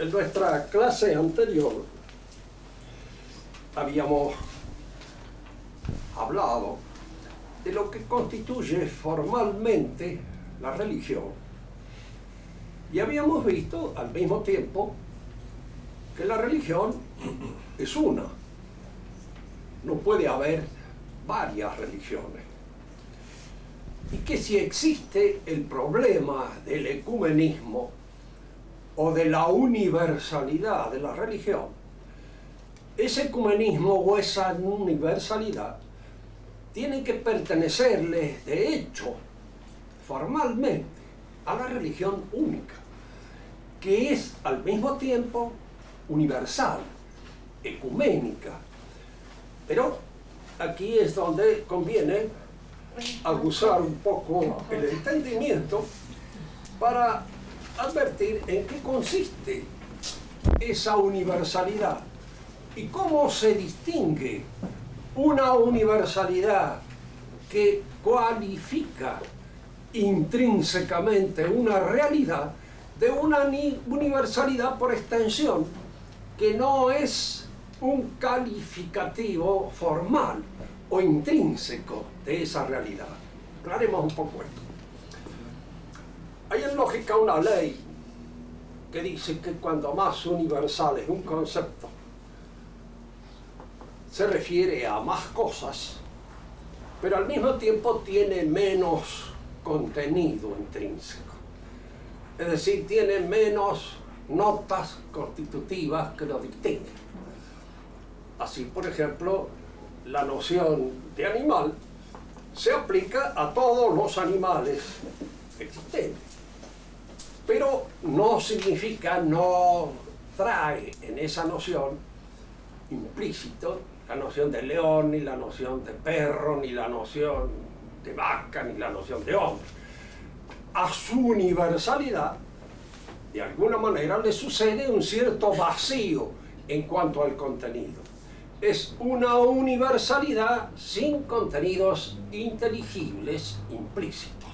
En nuestra clase anterior habíamos hablado de lo que constituye formalmente la religión. Y habíamos visto al mismo tiempo que la religión es una. No puede haber varias religiones. Y que si existe el problema del ecumenismo o de la universalidad de la religión, ese ecumenismo o esa universalidad tiene que pertenecerle, de hecho, formalmente, a la religión única, que es al mismo tiempo universal, ecuménica. Pero aquí es donde conviene aguzar un poco el entendimiento para advertir en qué consiste esa universalidad y cómo se distingue una universalidad que cualifica intrínsecamente una realidad de una universalidad por extensión que no es un calificativo formal o intrínseco de esa realidad. Aclaremos un poco esto. Hay en lógica una ley que dice que cuando más universal es un concepto, se refiere a más cosas, pero al mismo tiempo tiene menos contenido intrínseco. Es decir, tiene menos notas constitutivas que lo distinguen. Así, por ejemplo, la noción de animal se aplica a todos los animales existentes, pero no significa, no trae en esa noción implícito la noción de león, ni la noción de perro, ni la noción de vaca, ni la noción de hombre. A su universalidad, de alguna manera, le sucede un cierto vacío en cuanto al contenido. Es una universalidad sin contenidos inteligibles implícitos.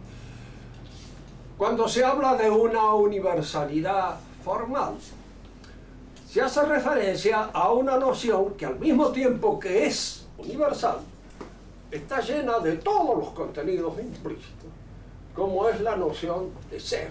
Cuando se habla de una universalidad formal, se hace referencia a una noción que al mismo tiempo que es universal, está llena de todos los contenidos implícitos, como es la noción de ser.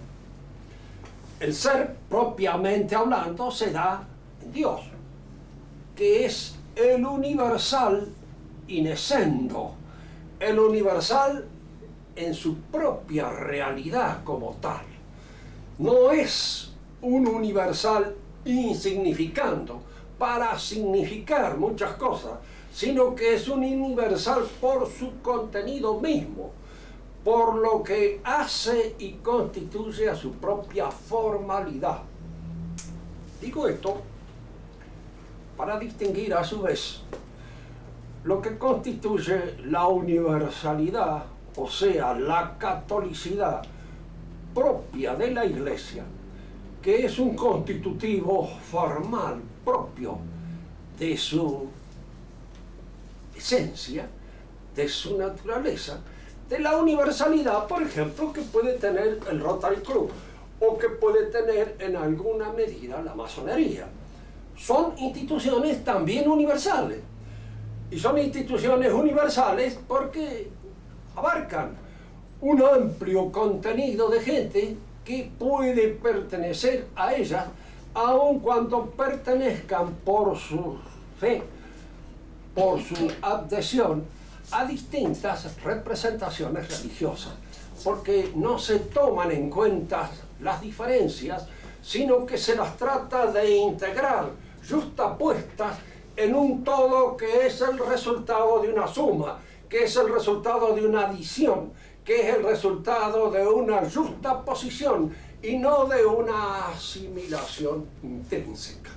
El ser, propiamente hablando, se da en Dios, que es el universal in essendo, el universal en su propia realidad como tal. No es un universal insignificando para significar muchas cosas, sino que es un universal por su contenido mismo, por lo que hace y constituye a su propia formalidad. Digo esto para distinguir a su vez lo que constituye la universalidad, o sea, la catolicidad propia de la Iglesia, que es un constitutivo formal propio de su esencia, de su naturaleza, de la universalidad, por ejemplo, que puede tener el Rotary Club o que puede tener en alguna medida la masonería. Son instituciones también universales, y son instituciones universales porque abarcan un amplio contenido de gente que puede pertenecer a ellas, aun cuando pertenezcan por su fe, por su adhesión a distintas representaciones religiosas, porque no se toman en cuenta las diferencias, sino que se las trata de integrar, justapuestas en un todo que es el resultado de una suma, que es el resultado de una adición, que es el resultado de una justaposición y no de una asimilación intrínseca.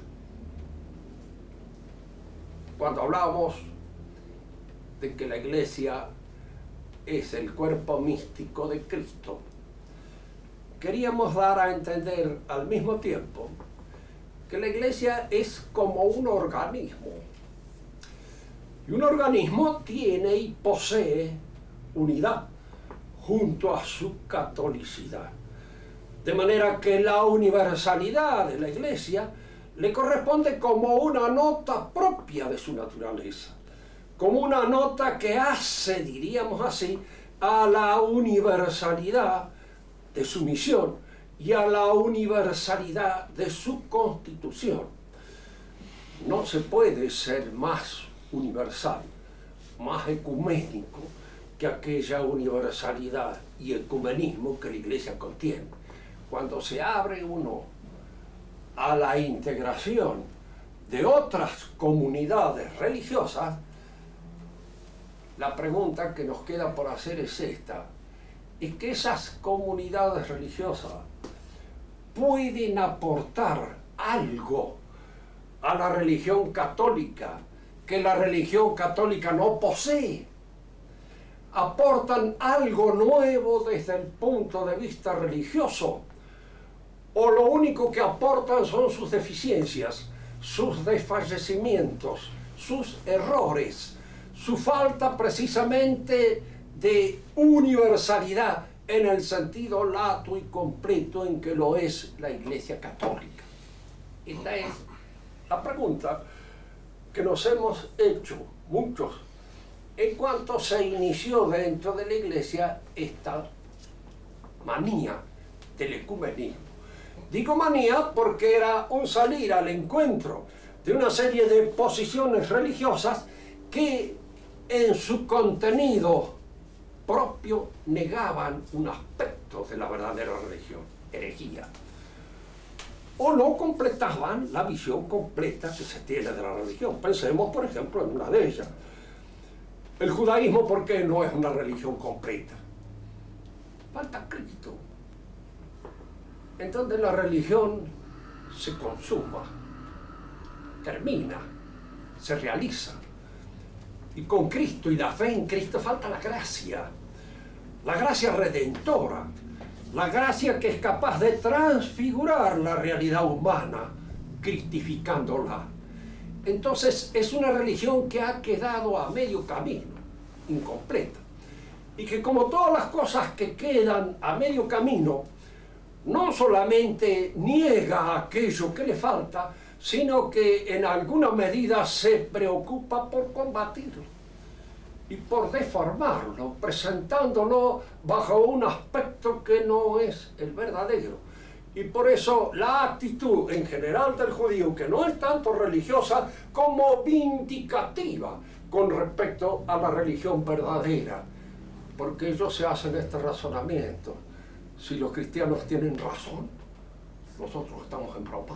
Cuando hablamos de que la Iglesia es el cuerpo místico de Cristo, queríamos dar a entender al mismo tiempo que la Iglesia es como un organismo. Y un organismo tiene y posee unidad junto a su catolicidad. De manera que la universalidad de la Iglesia le corresponde como una nota propia de su naturaleza, como una nota que hace, diríamos así, a la universalidad de su misión y a la universalidad de su constitución. No se puede ser más universal, más ecuménico que aquella universalidad y ecumenismo que la Iglesia contiene. Cuando se abre uno a la integración de otras comunidades religiosas, la pregunta que nos queda por hacer es esta: ¿es que esas comunidades religiosas pueden aportar algo a la religión católica que la religión católica no posee? ¿Aportan algo nuevo desde el punto de vista religioso? ¿O lo único que aportan son sus deficiencias, sus desfallecimientos, sus errores, su falta precisamente de universalidad en el sentido lato y completo en que lo es la Iglesia Católica? Esta es la pregunta que nos hemos hecho muchos en cuanto se inició dentro de la Iglesia esta manía del ecumenismo. Digo manía porque era un salir al encuentro de una serie de posiciones religiosas que en su contenido propio negaban un aspecto de la verdadera religión, herejía, o no completaban la visión completa que se tiene de la religión. Pensemos, por ejemplo, en una de ellas. El judaísmo, ¿por qué no es una religión completa? Falta Cristo. Entonces la religión se consuma, termina, se realiza. Y con Cristo y la fe en Cristo falta la gracia redentora, la gracia que es capaz de transfigurar la realidad humana, cristificándola. Entonces es una religión que ha quedado a medio camino, incompleta, y que como todas las cosas que quedan a medio camino, no solamente niega aquello que le falta, sino que en alguna medida se preocupa por combatirlo y por deformarlo, presentándolo bajo un aspecto que no es el verdadero. Y por eso la actitud en general del judío, que no es tanto religiosa como vindicativa con respecto a la religión verdadera, porque ellos se hacen este razonamiento: si los cristianos tienen razón, nosotros estamos en broma,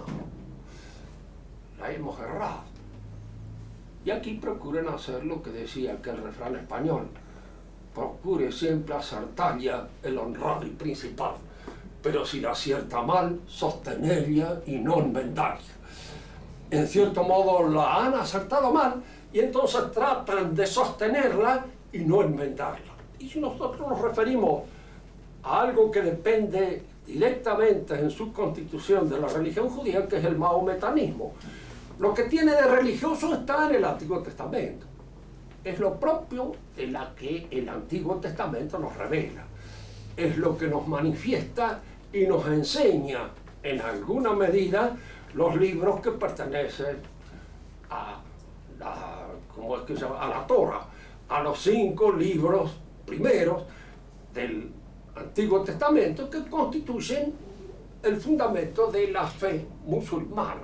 la hemos errado. Y aquí procuren hacer lo que decía aquel refrán español: procure siempre acertalla el honrado y principal, pero si la acierta mal, sostenella y no enmendalla. En cierto modo la han acertado mal y entonces tratan de sostenerla y no enmendarla. Y si nosotros nos referimos a algo que depende directamente en su constitución de la religión judía, que es el mahometanismo, lo que tiene de religioso está en el Antiguo Testamento. Es lo propio de la que el Antiguo Testamento nos revela. Es lo que nos manifiesta y nos enseña en alguna medida los libros que pertenecen a la, ¿cómo es que se llama?, a la Torah, a los 5 libros primeros del Antiguo Testamento, que constituyen el fundamento de la fe musulmana.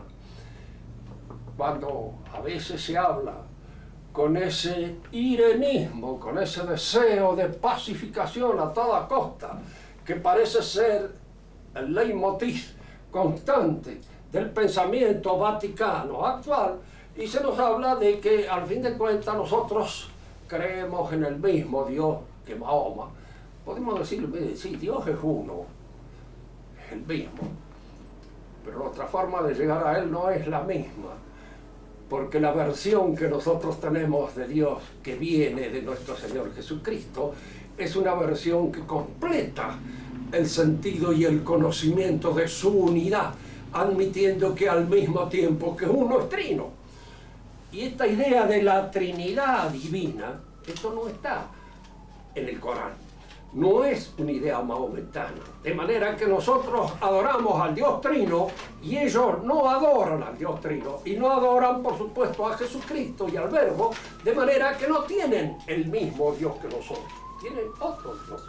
Cuando a veces se habla con ese irenismo, con ese deseo de pacificación a toda costa, que parece ser el leitmotiv constante del pensamiento vaticano actual, y se nos habla de que al fin de cuentas nosotros creemos en el mismo Dios que Mahoma. Podemos decir, sí, Dios es uno, es el mismo, pero nuestra forma de llegar a Él no es la misma, porque la versión que nosotros tenemos de Dios, que viene de nuestro Señor Jesucristo, es una versión que completa el sentido y el conocimiento de su unidad, admitiendo que al mismo tiempo que uno es trino. Y esta idea de la Trinidad divina, esto no está en el Corán. no es una idea maometana. De manera que nosotros adoramos al Dios Trino y ellos no adoran al Dios Trino. Y no adoran, por supuesto, a Jesucristo y al Verbo, de manera que no tienen el mismo Dios que nosotros. Tienen otro Dios.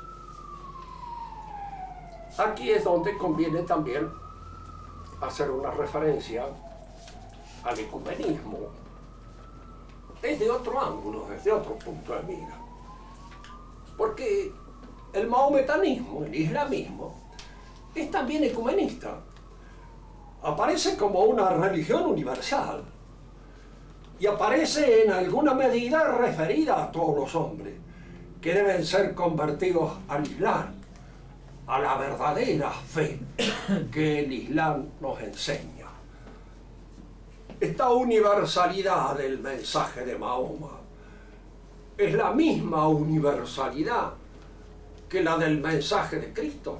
Aquí es donde conviene también hacer una referencia al ecumenismo desde otro ángulo, desde otro punto de mira. Porque el mahometanismo, el islamismo, es también ecumenista. Aparece como una religión universal y aparece en alguna medida referida a todos los hombres que deben ser convertidos al Islam, a la verdadera fe que el Islam nos enseña. Esta universalidad del mensaje de Mahoma es la misma universalidad que la del mensaje de Cristo.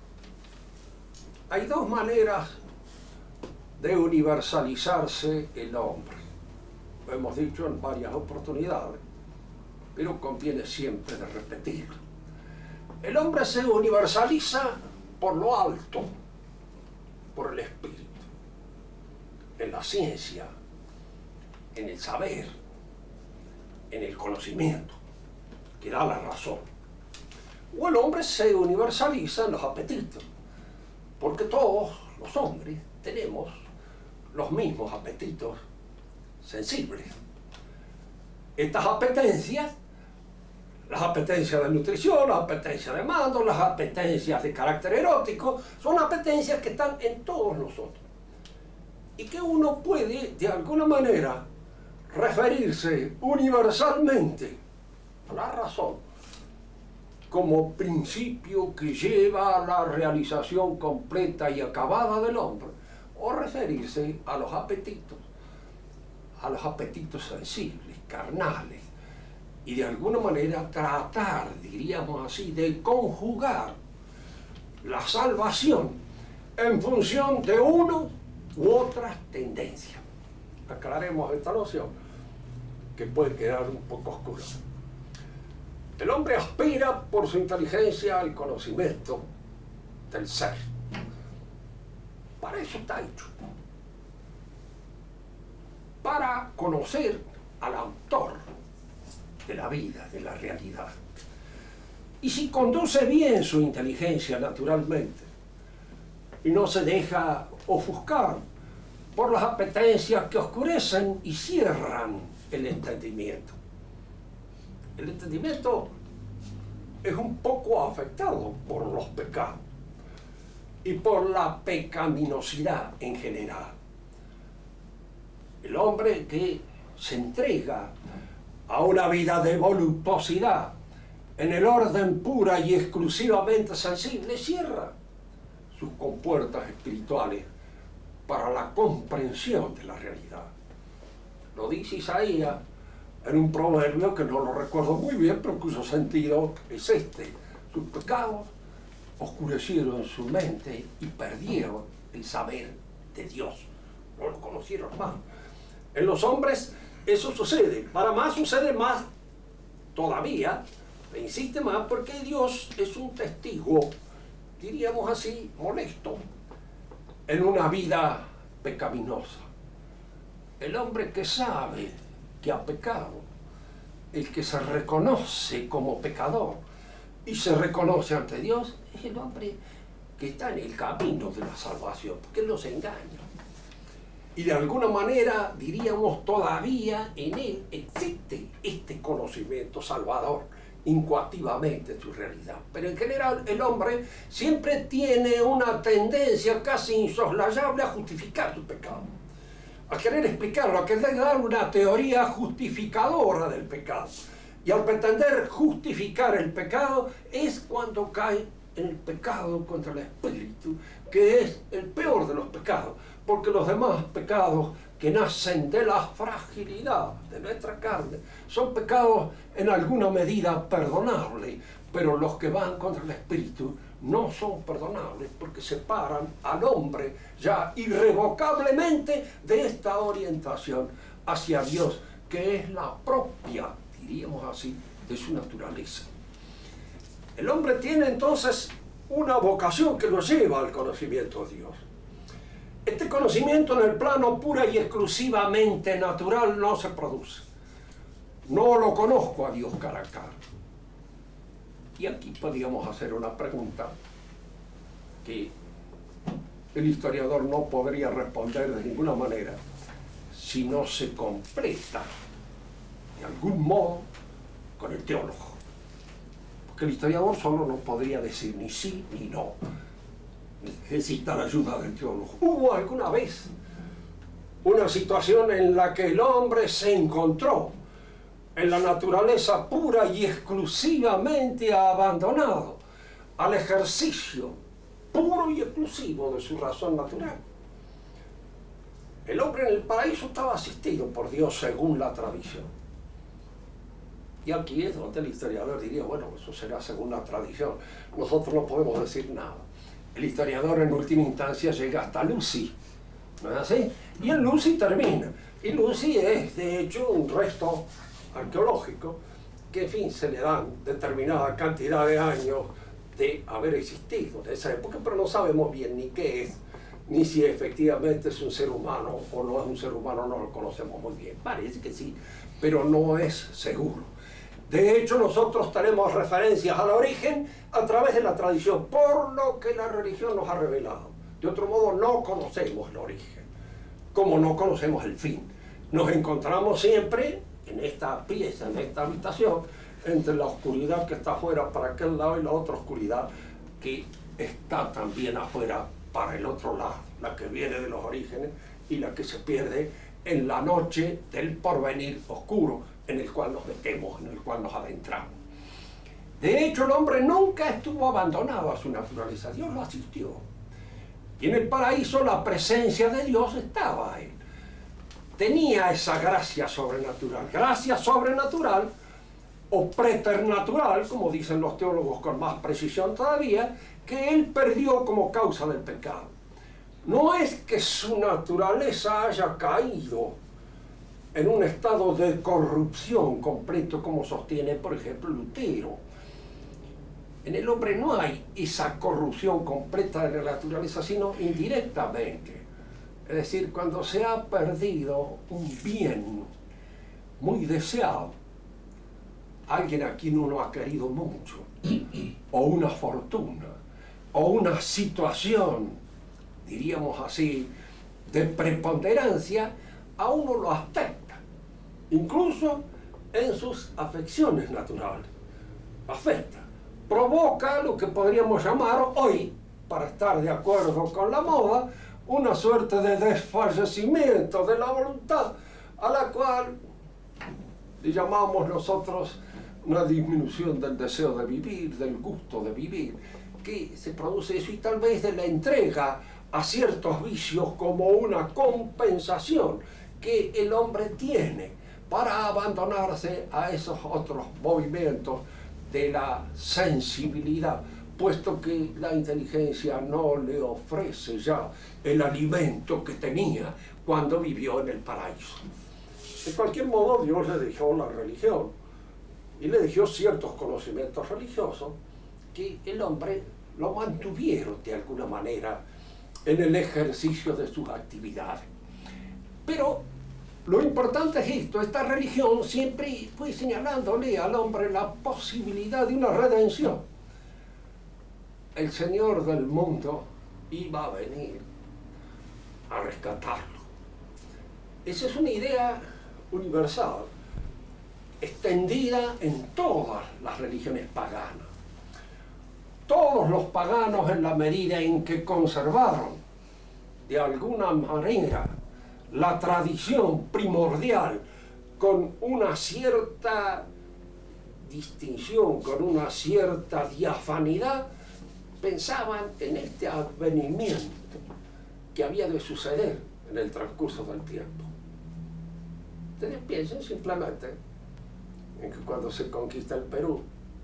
Hay dos maneras de universalizarse el hombre. Lo hemos dicho en varias oportunidades, pero conviene siempre de repetirlo. El hombre se universaliza por lo alto, por el espíritu, en la ciencia, en el saber, en el conocimiento, que da la razón. O el hombre se universaliza en los apetitos, porque todos los hombres tenemos los mismos apetitos sensibles. Estas apetencias, las apetencias de nutrición, las apetencias de mando, las apetencias de carácter erótico, son apetencias que están en todos nosotros. Y que uno puede, de alguna manera, referirse universalmente a la razón como principio que lleva a la realización completa y acabada del hombre, o referirse a los apetitos sensibles, carnales, y de alguna manera tratar, diríamos así, de conjugar la salvación en función de uno u otras tendencias. Aclaremos esta noción, que puede quedar un poco oscura. El hombre aspira por su inteligencia al conocimiento del ser. Para eso está hecho. Para conocer al autor de la vida, de la realidad. Y si conduce bien su inteligencia naturalmente y no se deja ofuscar por las apetencias que oscurecen y cierran el entendimiento. El entendimiento es un poco afectado por los pecados y por la pecaminosidad en general. El hombre que se entrega a una vida de voluptuosidad en el orden pura y exclusivamente sensible cierra sus compuertas espirituales para la comprensión de la realidad. Lo dice Isaías en un proverbio que no lo recuerdo muy bien, pero cuyo sentido es este: sus pecados oscurecieron su mente y perdieron el saber de Dios, no lo conocieron más. En los hombres eso sucede, para más sucede más todavía, se insiste más porque Dios es un testigo, diríamos así, molesto, en una vida pecaminosa. El hombre que sabe que ha pecado, el que se reconoce como pecador y se reconoce ante Dios, es el hombre que está en el camino de la salvación, porque Él no se engaña. Y de alguna manera, diríamos, todavía en él existe este conocimiento salvador, incoativamente de su realidad. Pero en general el hombre siempre tiene una tendencia casi insoslayable a justificar su pecado, a querer explicarlo, a querer dar una teoría justificadora del pecado. Y al pretender justificar el pecado es cuando cae en el pecado contra el espíritu, que es el peor de los pecados, porque los demás pecados que nacen de la fragilidad de nuestra carne son pecados en alguna medida perdonables, pero los que van contra el espíritu no son perdonables porque separan al hombre ya irrevocablemente de esta orientación hacia Dios, que es la propia, diríamos así, de su naturaleza. El hombre tiene entonces una vocación que lo lleva al conocimiento de Dios. Este conocimiento en el plano pura y exclusivamente natural no se produce. No lo conozco a Dios cara a cara. Y aquí podríamos hacer una pregunta que el historiador no podría responder de ninguna manera si no se completa de algún modo con el teólogo. Porque el historiador solo no podría decir ni sí ni no. Necesita la ayuda del teólogo. ¿Hubo alguna vez una situación en la que el hombre se encontró en la naturaleza pura y exclusivamente abandonado al ejercicio puro y exclusivo de su razón natural? El hombre en el paraíso estaba asistido por Dios según la tradición. Y aquí es donde el historiador diría, bueno, eso será según la tradición. Nosotros no podemos decir nada. El historiador en última instancia llega hasta Lucy, ¿no es así? Y en Lucy termina. Y Lucy es, de hecho, un resto arqueológico que, en fin, se le dan determinada cantidad de años de haber existido en esa época, pero no sabemos bien ni qué es, ni si efectivamente es un ser humano o no es un ser humano, no lo conocemos muy bien. Parece que sí, pero no es seguro. De hecho, nosotros tenemos referencias al origen a través de la tradición, por lo que la religión nos ha revelado. De otro modo, no conocemos el origen, como no conocemos el fin. Nos encontramos siempre en esta pieza, en esta habitación, entre la oscuridad que está afuera para aquel lado y la otra oscuridad que está también afuera para el otro lado, la que viene de los orígenes y la que se pierde en la noche del porvenir oscuro en el cual nos metemos, en el cual nos adentramos. De hecho, el hombre nunca estuvo abandonado a su naturaleza, Dios lo asistió. Y en el paraíso la presencia de Dios estaba ahí. Tenía esa gracia sobrenatural o preternatural, como dicen los teólogos con más precisión todavía, que él perdió como causa del pecado. No es que su naturaleza haya caído en un estado de corrupción completo, como sostiene, por ejemplo, Lutero. En el hombre no hay esa corrupción completa de la naturaleza, sino indirectamente. Es decir, cuando se ha perdido un bien muy deseado, alguien a quien uno ha querido mucho, o una fortuna, o una situación, diríamos así, de preponderancia, a uno lo afecta, incluso en sus afecciones naturales. Afecta, provoca lo que podríamos llamar hoy, para estar de acuerdo con la moda, una suerte de desfallecimiento de la voluntad, a la cual le llamamos nosotros una disminución del deseo de vivir, del gusto de vivir, que se produce eso, y tal vez de la entrega a ciertos vicios como una compensación que el hombre tiene para abandonarse a esos otros movimientos de la sensibilidad, puesto que la inteligencia no le ofrece ya el alimento que tenía cuando vivió en el paraíso. De cualquier modo, Dios le dejó la religión y le dejó ciertos conocimientos religiosos que el hombre lo mantuvieron de alguna manera en el ejercicio de sus actividades. Pero lo importante es esto: esta religión siempre fue señalándole al hombre la posibilidad de una redención. El Señor del mundo iba a venir a rescatarlo. Esa es una idea universal, extendida en todas las religiones paganas. Todos los paganos, en la medida en que conservaron de alguna manera la tradición primordial con una cierta distinción, con una cierta diafanidad, pensaban en este advenimiento que había de suceder en el transcurso del tiempo. Ustedes piensen simplemente en que cuando se conquista el Perú,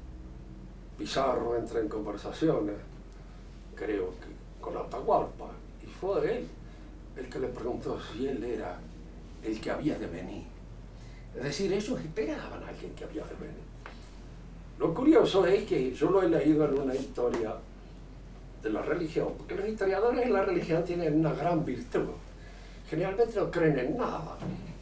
Pizarro entra en conversaciones, creo que con Atahualpa, y fue él el que le preguntó si él era el que había de venir. Es decir, ellos esperaban a alguien que había de venir. Lo curioso es que yo lo he leído en una historia de la religión, porque los historiadores de la religión tienen una gran virtud. Generalmente no creen en nada.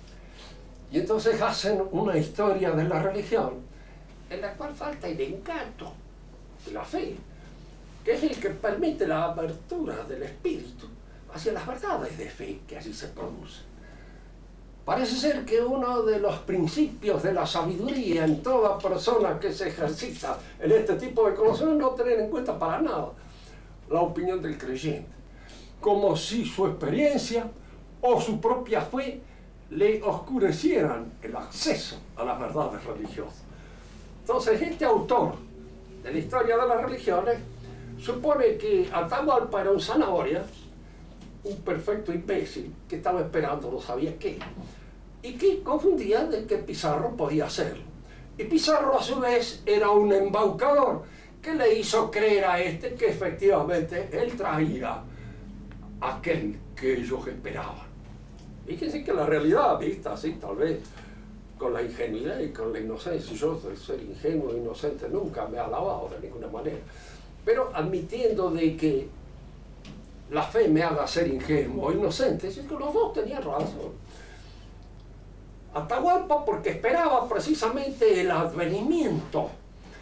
Y entonces hacen una historia de la religión en la cual falta el encanto de la fe, que es el que permite la apertura del espíritu hacia las verdades de fe que allí se producen. Parece ser que uno de los principios de la sabiduría en toda persona que se ejercita en este tipo de conocimiento no tener en cuenta para nada la opinión del creyente, como si su experiencia o su propia fe le oscurecieran el acceso a las verdades religiosas. Entonces, este autor de la historia de las religiones supone que Atahualpa era un zanahoria, un perfecto imbécil que estaba esperando no sabía qué, y que confundía de que Pizarro podía hacerlo. Y Pizarro a su vez era un embaucador que le hizo creer a este que efectivamente él traía aquel que ellos esperaban. Fíjense que la realidad, vista así tal vez con la ingenuidad y con la inocencia, yo de ser ingenuo e inocente nunca me he alabado de ninguna manera, pero admitiendo de que la fe me haga ser ingenuo o inocente, es que los dos tenían razón. Atahualpa porque esperaba precisamente el advenimiento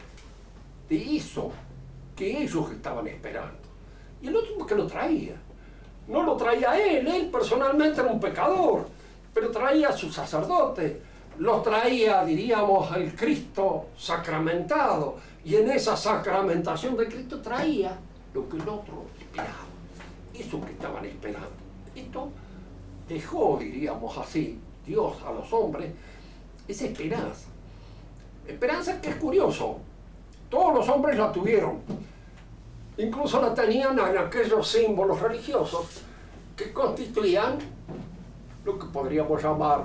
de eso que ellos estaban esperando. Y el otro porque lo traía. No lo traía él personalmente era un pecador, pero traía a su sacerdote, lo traía, diríamos, al Cristo sacramentado, y en esa sacramentación de Cristo traía lo que el otro esperaba, eso que estaban esperando. Esto dejó, diríamos así, Dios a los hombres esa esperanza. Esperanza que es curioso, todos los hombres la tuvieron, incluso la tenían en aquellos símbolos religiosos que constituían lo que podríamos llamar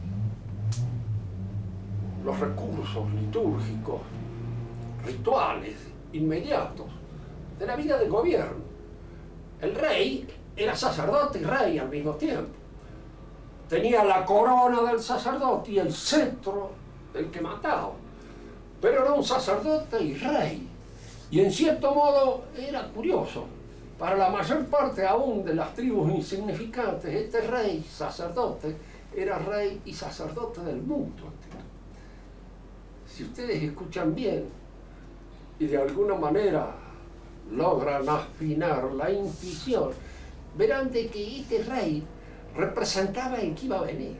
los recursos litúrgicos, rituales inmediatos de la vida del gobierno. El rey era sacerdote y rey al mismo tiempo. Tenía la corona del sacerdote y el cetro del que mataba, pero era un sacerdote y rey. Y en cierto modo era curioso, para la mayor parte aún de las tribus insignificantes, este rey, sacerdote, era rey y sacerdote del mundo entero. Si ustedes escuchan bien y de alguna manera logran afinar la intuición, verán de que este rey representaba el que iba a venir.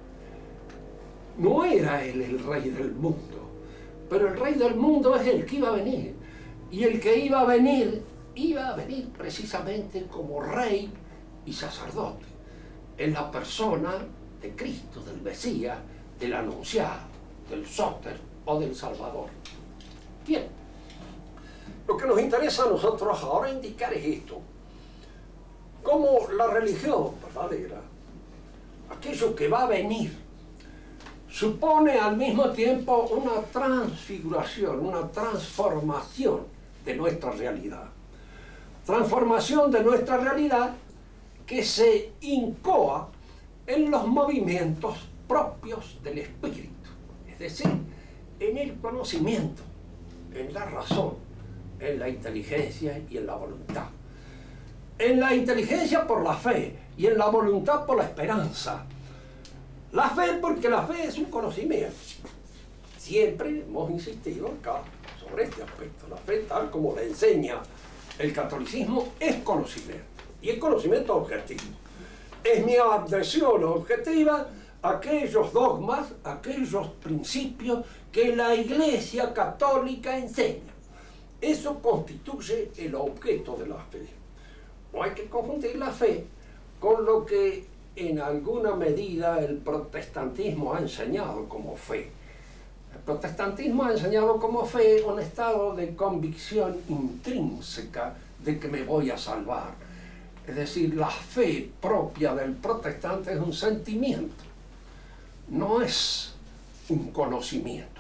No era él el rey del mundo, pero el rey del mundo es el que iba a venir. Y el que iba a venir precisamente como rey y sacerdote, en la persona de Cristo, del Mesías, del anunciado, del sóter o del Salvador. Bien, lo que nos interesa a nosotros ahora indicar es esto: cómo la religión verdadera, aquello que va a venir, supone al mismo tiempo una transfiguración, una transformación de nuestra realidad. Transformación de nuestra realidad que se incoa en los movimientos propios del espíritu, es decir, en el conocimiento, en la razón, en la inteligencia y en la voluntad. En la inteligencia por la fe y en la voluntad por la esperanza. La fe porque la fe es un conocimiento. Siempre hemos insistido acá sobre este aspecto. La fe, tal como la enseña el catolicismo, es conocimiento. Y es conocimiento objetivo. Es mi adhesión objetiva a aquellos dogmas, a aquellos principios que la Iglesia Católica enseña. Eso constituye el objeto de la fe. No hay que confundir la fe con lo que en alguna medida el protestantismo ha enseñado como fe. El protestantismo ha enseñado como fe un estado de convicción intrínseca de que me voy a salvar. Es decir, la fe propia del protestante es un sentimiento, no es un conocimiento.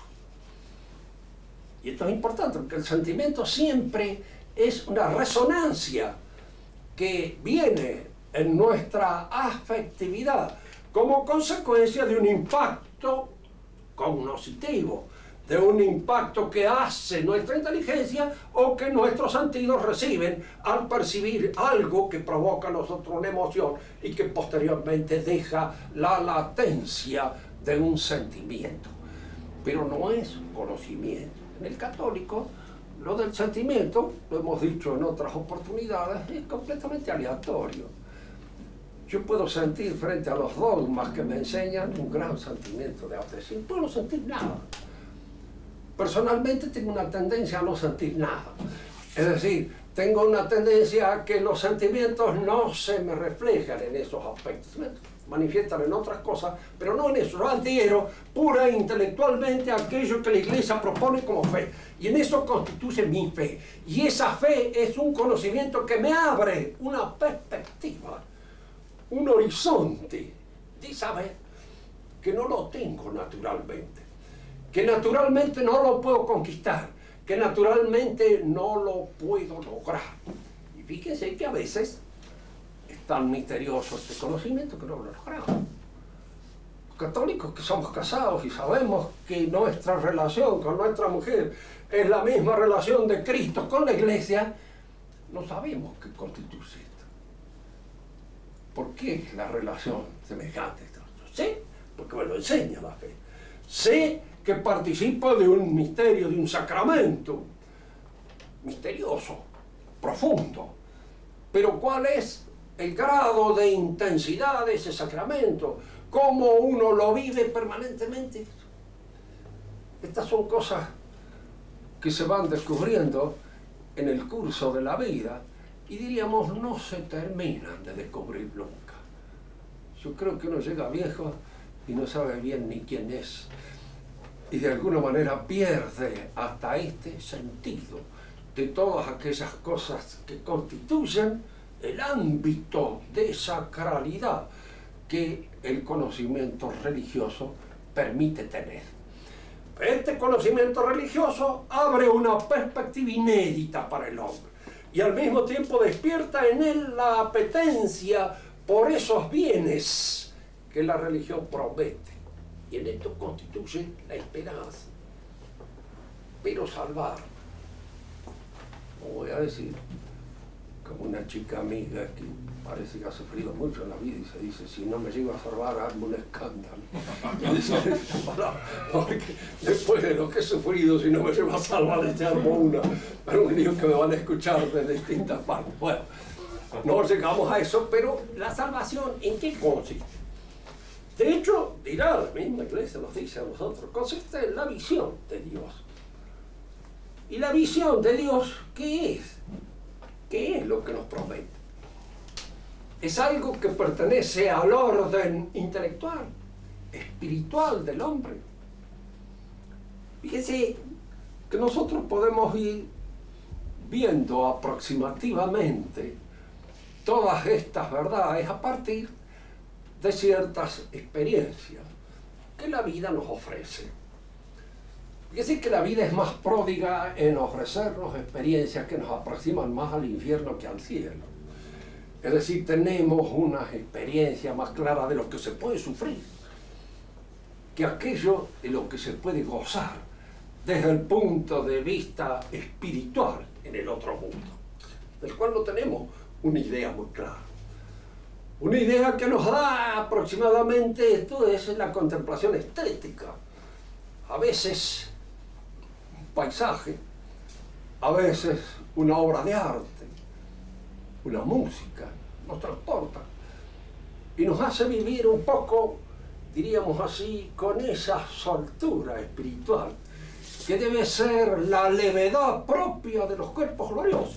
Y esto es importante, porque el sentimiento siempre es una resonancia que viene en nuestra afectividad como consecuencia de un impacto cognoscitivo, de un impacto que hace nuestra inteligencia o que nuestros sentidos reciben al percibir algo que provoca a nosotros una emoción y que posteriormente deja la latencia de un sentimiento. Pero no es un conocimiento. En el católico, lo del sentimiento, lo hemos dicho en otras oportunidades, es completamente aleatorio. Yo puedo sentir frente a los dogmas que me enseñan un gran sentimiento de adhesión. No puedo sentir nada. Personalmente tengo una tendencia a no sentir nada. Es decir, tengo una tendencia a que los sentimientos no se me reflejan en esos aspectos. Se manifiestan en otras cosas, pero no en eso. Yo adhiero pura e intelectualmente a aquello que la Iglesia propone como fe. Y en eso constituye mi fe. Y esa fe es un conocimiento que me abre una perspectiva, un horizonte de saber que no lo tengo naturalmente, que naturalmente no lo puedo conquistar, que naturalmente no lo puedo lograr. Y fíjense que a veces es tan misterioso este conocimiento que no lo logramos. Los católicos que somos casados y sabemos que nuestra relación con nuestra mujer es la misma relación de Cristo con la Iglesia, no sabemos qué constituye esto. ¿Por qué es la relación semejante? Sé, porque me lo enseña la fe. Sé que participo de un misterio, de un sacramento misterioso, profundo. Pero ¿cuál es el grado de intensidad de ese sacramento? ¿Cómo uno lo vive permanentemente? Estas son cosas que se van descubriendo en el curso de la vida y diríamos no se terminan de descubrir nunca. Yo creo que uno llega viejo y no sabe bien ni quién es. Y de alguna manera pierde hasta este sentido de todas aquellas cosas que constituyen el ámbito de sacralidad que el conocimiento religioso permite tener. Este conocimiento religioso abre una perspectiva inédita para el hombre y al mismo tiempo despierta en él la apetencia por esos bienes que la religión promete. Y en esto constituye la esperanza. Pero salvar, como voy a decir, como una chica amiga que parece que ha sufrido mucho en la vida y se dice, si no me llego a salvar, hazme un escándalo. Porque después de lo que he sufrido, si no me llevo a salvar, te armo un lío que me van a escuchar de distintas partes. Bueno, no llegamos a eso, pero la salvación, ¿en qué consiste? De hecho, dirá la misma Iglesia, nos dice a nosotros, consiste en la visión de Dios. ¿Y la visión de Dios qué es? ¿Qué es lo que nos promete? Es algo que pertenece al orden intelectual, espiritual del hombre. Fíjense que nosotros podemos ir viendo aproximativamente todas estas verdades a partir de ciertas experiencias que la vida nos ofrece. Fíjense que la vida es más pródiga en ofrecernos experiencias que nos aproximan más al infierno que al cielo. Es decir, tenemos una experiencia más clara de lo que se puede sufrir que aquello de lo que se puede gozar desde el punto de vista espiritual en el otro mundo, del cual no tenemos una idea muy clara. Una idea que nos da aproximadamente esto es la contemplación estética. A veces un paisaje, a veces una obra de arte, una música, nos transporta y nos hace vivir un poco, diríamos así, con esa soltura espiritual que debe ser la levedad propia de los cuerpos gloriosos.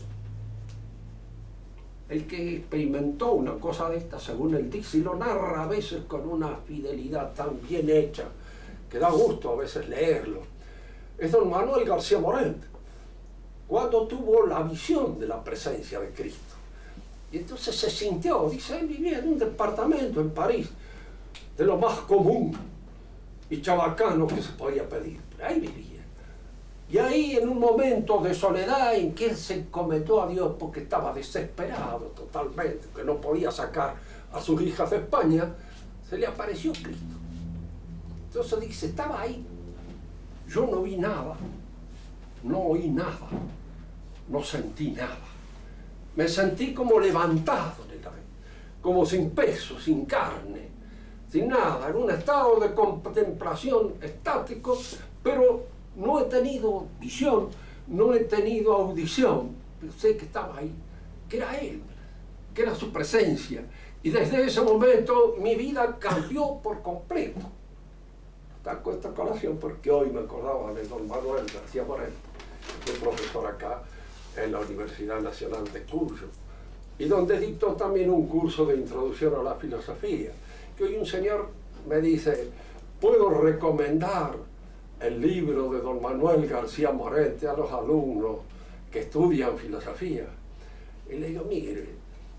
El que experimentó una cosa de esta, según él dice, y lo narra a veces con una fidelidad tan bien hecha que da gusto a veces leerlo, es don Manuel García Morente, cuando tuvo la visión de la presencia de Cristo. Y entonces se sintió, dice, él vivía en un departamento en París, de lo más común y chabacano que se podía pedir, pero ahí vivía. Y ahí, en un momento de soledad en que él se encomendó a Dios porque estaba desesperado totalmente, que no podía sacar a sus hijas de España, se le apareció Cristo. Entonces dice, estaba ahí, yo no vi nada, no oí nada, no sentí nada. Me sentí como levantado en el aire, como sin peso, sin carne, sin nada, en un estado de contemplación estático, pero no he tenido visión, no he tenido audición, pero sé que estaba ahí, que era Él, que era su presencia. Y desde ese momento mi vida cambió por completo. Saco esta colación porque hoy me acordaba de don Manuel García Moreno, que es profesor acá en la Universidad Nacional de Cuyo, y donde dictó también un curso de introducción a la filosofía, que hoy un señor me dice, ¿puedo recomendar el libro de don Manuel García Morente a los alumnos que estudian filosofía? Y le digo, mire,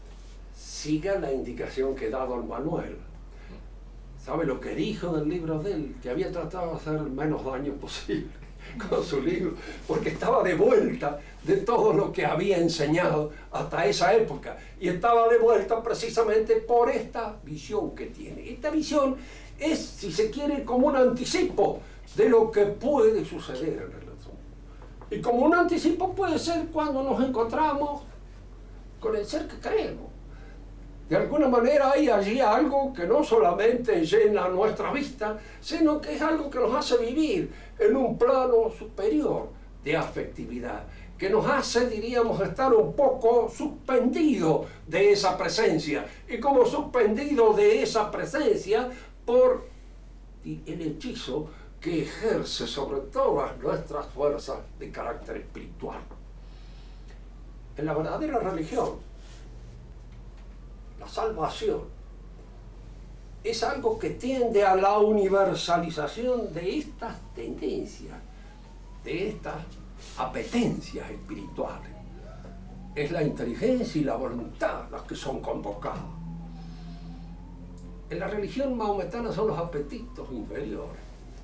siga la indicación que da don Manuel. ¿Sabe lo que dijo del libro de él? Que había tratado de hacer el menos daño posible con su libro, porque estaba de vuelta de todo lo que había enseñado hasta esa época, y estaba de vuelta precisamente por esta visión que tiene. Esta visión es, si se quiere, como un anticipo de lo que puede suceder en el otro mundo. Y como un anticipo puede ser cuando nos encontramos con el ser que creemos. De alguna manera hay allí algo que no solamente llena nuestra vista, sino que es algo que nos hace vivir en un plano superior de afectividad, que nos hace, diríamos, estar un poco suspendido de esa presencia, y como suspendido de esa presencia por el hechizo que ejerce sobre todas nuestras fuerzas de carácter espiritual. En la verdadera religión, la salvación es algo que tiende a la universalización de estas tendencias, de estas apetencias espirituales. Es la inteligencia y la voluntad las que son convocadas. En la religión maometana son los apetitos inferiores.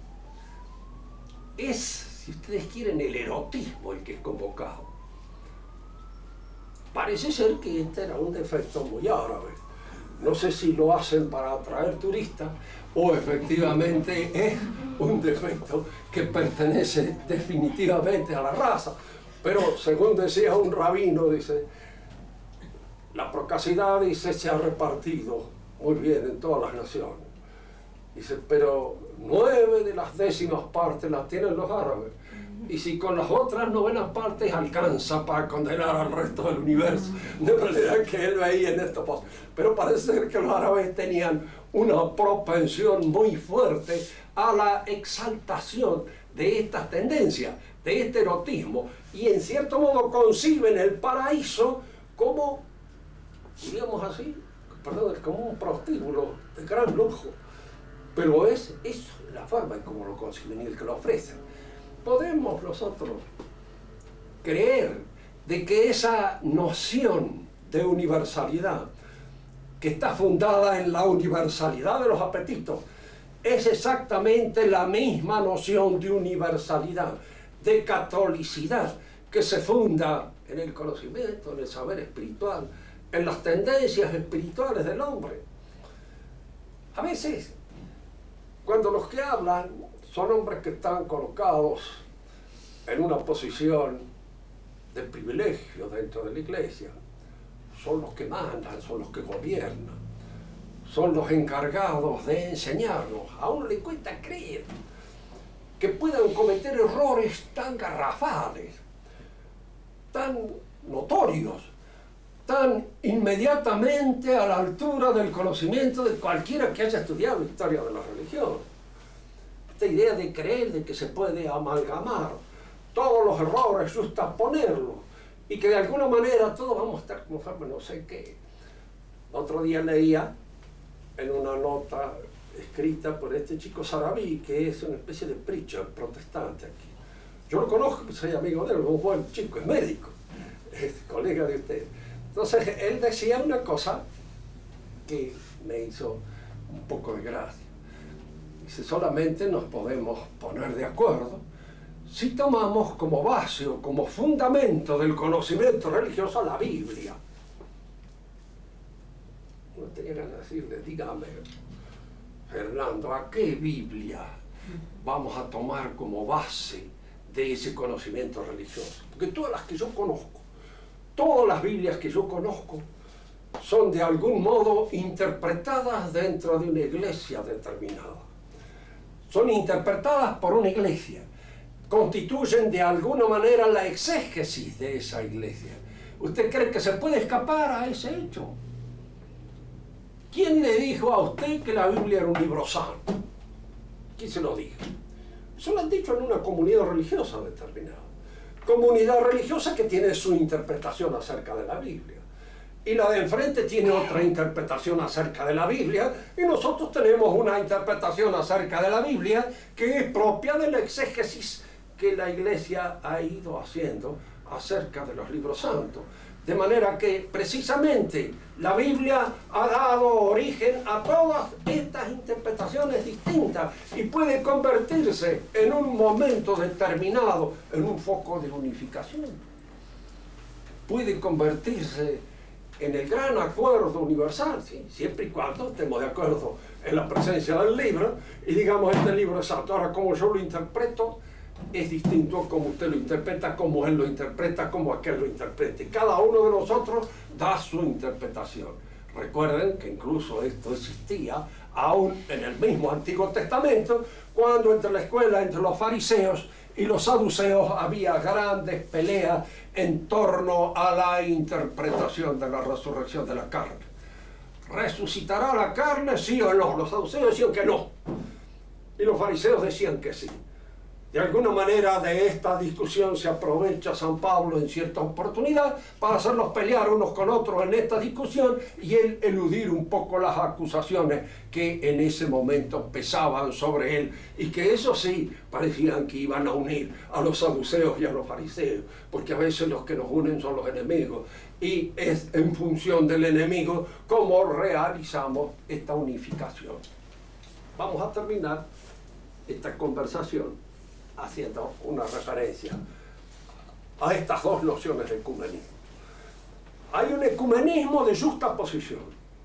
Es, si ustedes quieren, el erotismo el que es convocado. Parece ser que este era un defecto muy árabe. No sé si lo hacen para atraer turistas o efectivamente es un defecto que pertenece definitivamente a la raza. Pero según decía un rabino, dice, la procacidad, dice, se ha repartido muy bien en todas las naciones. Dice, pero 9 de las 10ª partes las tienen los árabes. Y si con las otras 9 partes alcanza para condenar al resto del universo, de manera que él veía en esto. Pero parece ser que los árabes tenían una propensión muy fuerte a la exaltación de estas tendencias, de este erotismo, y en cierto modo conciben el paraíso como, diríamos así, perdón, como un prostíbulo de gran lujo. Pero es eso, la forma en cómo lo conciben y el que lo ofrecen. Podemos nosotros creer de que esa noción de universalidad, que está fundada en la universalidad de los apetitos, es exactamente la misma noción de universalidad, de catolicidad, que se funda en el conocimiento, en el saber espiritual, en las tendencias espirituales del hombre. A veces, cuando los que hablan son hombres que están colocados en una posición de privilegio dentro de la iglesia, son los que mandan, son los que gobiernan, son los encargados de enseñarnos. A uno le cuesta creer que puedan cometer errores tan garrafales, tan notorios, tan inmediatamente a la altura del conocimiento de cualquiera que haya estudiado historia de la religión. Esta idea de creer de que se puede amalgamar todos los errores, justaponerlos, y que de alguna manera todos vamos a estar conformes, no sé qué. Otro día leía en una nota escrita por este chico Sarabí, que es una especie de preacher protestante aquí. Yo lo conozco, soy amigo de él, un buen chico, es médico, es colega de usted. Entonces él decía una cosa que me hizo un poco de gracia. Dice, solamente nos podemos poner de acuerdo si tomamos como base o como fundamento del conocimiento religioso la Biblia. No tenía ganas de decirle, dígame, Fernando, ¿a qué Biblia? vamos a tomar como base de ese conocimiento religioso. Porque todas las que yo conozco, todas las Biblias que yo conozco, son de algún modo interpretadas dentro de una iglesia determinada. Son interpretadas por una iglesia. Constituyen de alguna manera la exégesis de esa iglesia. ¿Usted cree que se puede escapar a ese hecho? ¿Quién le dijo a usted que la Biblia era un libro santo? ¿Quién se lo dijo? Eso lo han dicho en una comunidad religiosa determinada. Comunidad religiosa que tiene su interpretación acerca de la Biblia. Y la de enfrente tiene otra interpretación acerca de la Biblia, y nosotros tenemos una interpretación acerca de la Biblia que es propia de la exégesis que la Iglesia ha ido haciendo acerca de los libros santos. De manera que precisamente la Biblia ha dado origen a todas estas interpretaciones distintas y puede convertirse en un momento determinado en un foco de unificación. Puede convertirse en el gran acuerdo universal, ¿sí? Siempre y cuando estemos de acuerdo en la presencia del libro y digamos este libro es santo. Ahora, como yo lo interpreto es distinto como usted lo interpreta, como él lo interpreta, como aquel lo interprete. Cada uno de nosotros da su interpretación. Recuerden que incluso esto existía aún en el mismo Antiguo Testamento, cuando entre la escuela, entre los fariseos y los saduceos había grandes peleas en torno a la interpretación de la resurrección de la carne. ¿Resucitará la carne, sí o no? Los saduceos decían que no, y los fariseos decían que sí. De alguna manera de esta discusión se aprovecha San Pablo en cierta oportunidad para hacerlos pelear unos con otros en esta discusión y él eludir un poco las acusaciones que en ese momento pesaban sobre él y que eso sí parecían que iban a unir a los saduceos y a los fariseos, porque a veces los que nos unen son los enemigos y es en función del enemigo como realizamos esta unificación. Vamos a terminar esta conversación haciendo una referencia a estas dos nociones de ecumenismo. Hay un ecumenismo de justaposición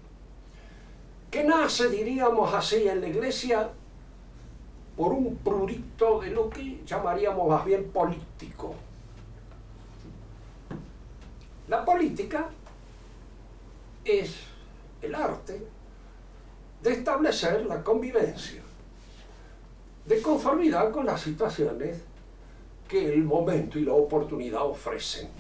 que nace, diríamos así, en la Iglesia por un prurito de lo que llamaríamos más bien político. La política es el arte de establecer la convivencia de conformidad con las situaciones que el momento y la oportunidad ofrecen.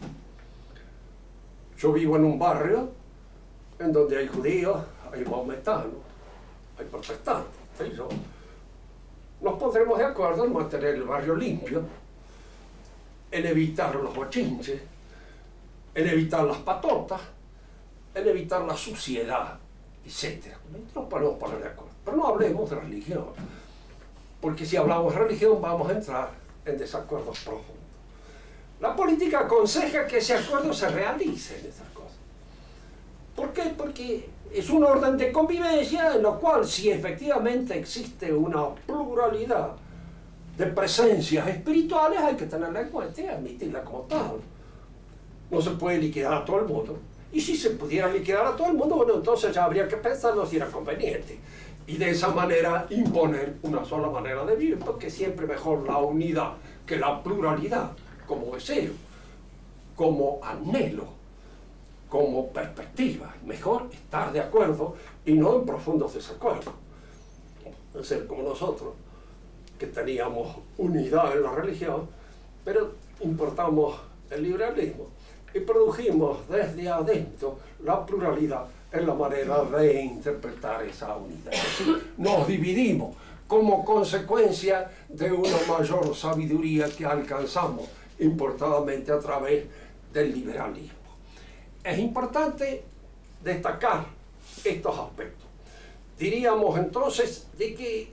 Yo vivo en un barrio en donde hay judíos, hay maometanos, hay protestantes. ¿Sí? Nos pondremos de acuerdo en mantener el barrio limpio, en evitar los bochinches, en evitar las patotas, en evitar la suciedad, etc. Nos podemos poner de acuerdo. Pero no hablemos de religión, porque si hablamos de religión vamos a entrar en desacuerdos profundos. La política aconseja que ese acuerdo se realice en esas cosas. ¿Por qué? Porque es un orden de convivencia en lo cual si efectivamente existe una pluralidad de presencias espirituales hay que tenerla en cuenta y admitirla como tal. No se puede liquidar a todo el mundo. Y si se pudiera liquidar a todo el mundo, bueno, entonces ya habría que pensarlo si era conveniente. Y de esa manera imponer una sola manera de vivir, porque siempre mejor la unidad que la pluralidad, como deseo, como anhelo, como perspectiva. Mejor estar de acuerdo y no en profundos desacuerdos. No ser como nosotros, que teníamos unidad en la religión, pero importamos el liberalismo y produjimos desde adentro la pluralidad en la manera de interpretar esa unidad. Es decir, nos dividimos como consecuencia de una mayor sabiduría que alcanzamos importadamente a través del liberalismo. Es importante destacar estos aspectos. Diríamos entonces de que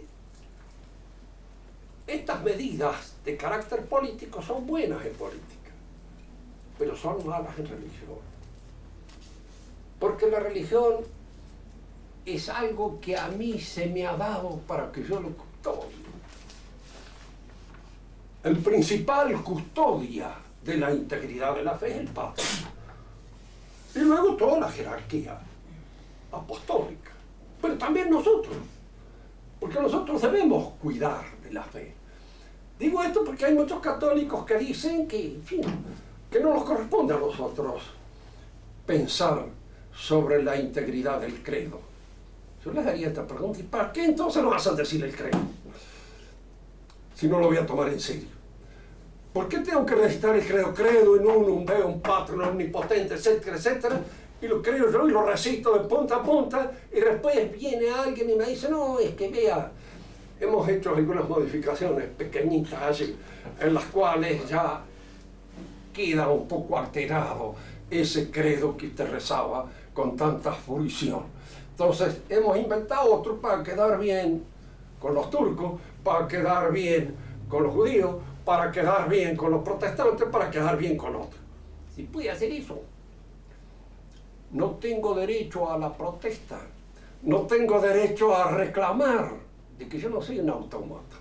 estas medidas de carácter político son buenas en política, pero son malas en religión. Porque la religión es algo que a mí se me ha dado para que yo lo custodie. El principal custodia de la integridad de la fe es el Papa. Y luego toda la jerarquía apostólica. Pero también nosotros. Porque nosotros debemos cuidar de la fe. Digo esto porque hay muchos católicos que dicen que, en fin, que no nos corresponde a nosotros pensar sobre la integridad del credo. Yo les haría esta pregunta: ¿y para qué entonces nos hacen decir el credo? Si no lo voy a tomar en serio. ¿Por qué tengo que recitar el credo? Credo in unum Deum Patrum omnipotente, etcétera, etcétera, y lo creo yo y lo recito de punta a punta, y después viene alguien y me dice: no, es que vea, hemos hecho algunas modificaciones pequeñitas allí, en las cuales ya queda un poco alterado ese credo que usted rezaba con tanta fruición. Entonces hemos inventado otro para quedar bien con los turcos, para quedar bien con los judíos, para quedar bien con los protestantes, para quedar bien con otros. Si puede hacer eso, no tengo derecho a la protesta, no tengo derecho a reclamar de que yo no soy un autómata.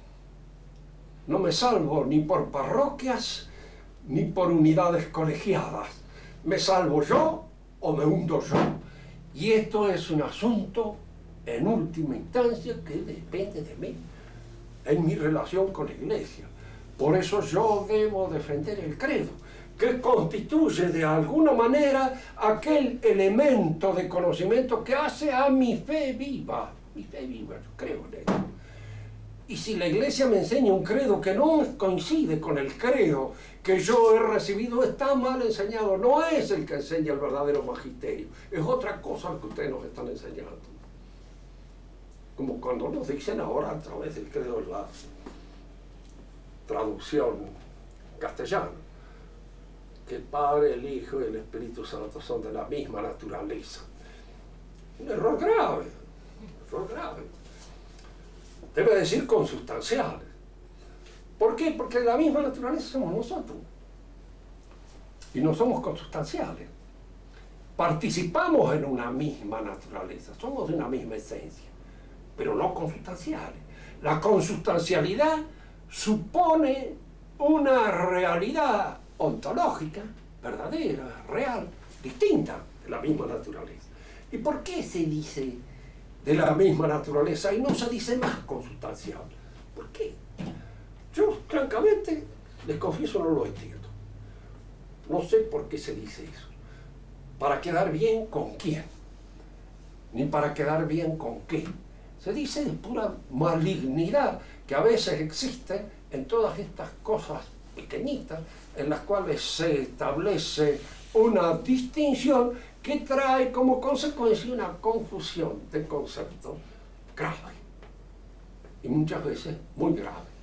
No me salvo ni por parroquias ni por unidades colegiadas. Me salvo yo o me hundo yo. Y esto es un asunto, en última instancia, que depende de mí, en mi relación con la Iglesia. Por eso yo debo defender el credo, que constituye de alguna manera aquel elemento de conocimiento que hace a mi fe viva. Mi fe viva, yo creo en ello. Y si la Iglesia me enseña un credo que no coincide con el credo que yo he recibido, está mal enseñado. No es el que enseña el verdadero magisterio, es otra cosa lo que ustedes nos están enseñando. Como cuando nos dicen ahora a través del credo en la traducción castellana, que el Padre, el Hijo y el Espíritu Santo son de la misma naturaleza. Un error grave, un error grave. Debe decir consustanciales. ¿Por qué? Porque de la misma naturaleza somos nosotros. Y no somos consustanciales. Participamos en una misma naturaleza, somos de una misma esencia, pero no consustanciales. La consustancialidad supone una realidad ontológica, verdadera, real, distinta de la misma naturaleza. ¿Y por qué se dice de la misma naturaleza y no se dice más consustancial? ¿Por qué? Yo, francamente, les confieso, no lo entiendo. No sé por qué se dice eso. ¿Para quedar bien con quién? Ni para quedar bien con qué. Se dice de pura malignidad que a veces existe en todas estas cosas pequeñitas en las cuales se establece una distinción que trae como consecuencia una confusión de conceptos grave y muchas veces muy grave.